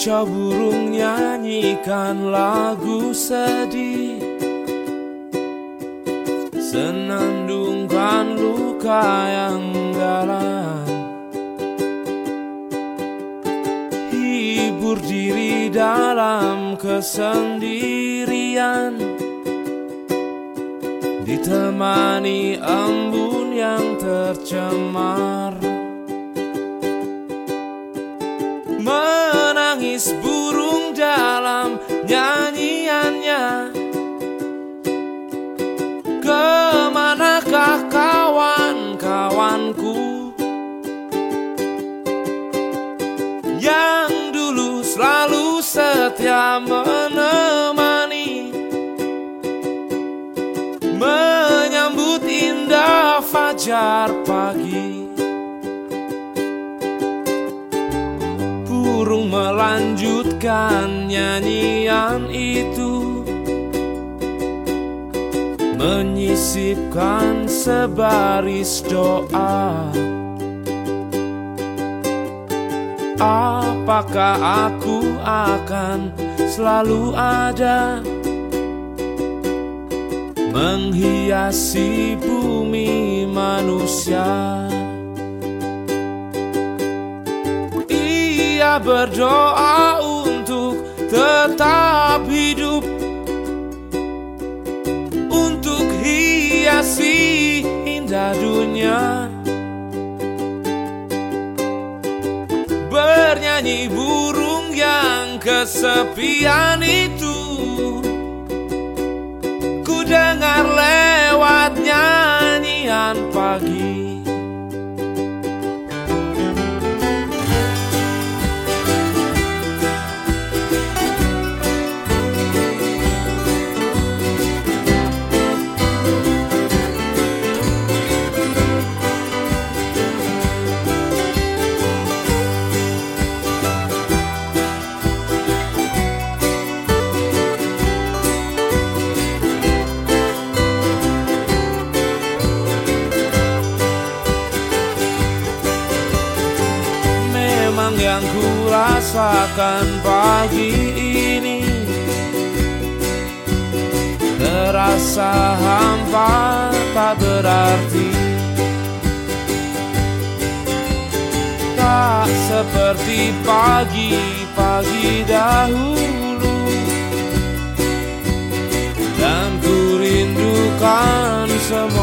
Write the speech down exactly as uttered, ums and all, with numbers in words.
Kicau burung nyanyikan lagu sedih, senandungkan luka yang dalam. Hibur diri dalam kesendirian, ditemani embun yang tercemar. Menangis burung dalam nyanyiannya, kemanakah kawan-kawanku yang dulu selalu setia menemani, menyambut indah fajar pagi. Burung melanjutkan nyanyian itu, menyisipkan sebaris doa. Apakah aku akan selalu ada, menghiasi bumi manusia? Ia berdoa untuk tetap hidup, untuk hiasi indah dunia. Bernyanyi burung yang kesepian itu, ku dengar lewat nyanyian pagi. Yang ku rasakan pagi ini terasa hampa, tak berarti, tak seperti pagi-pagi dahulu. Dan ku rindukan semua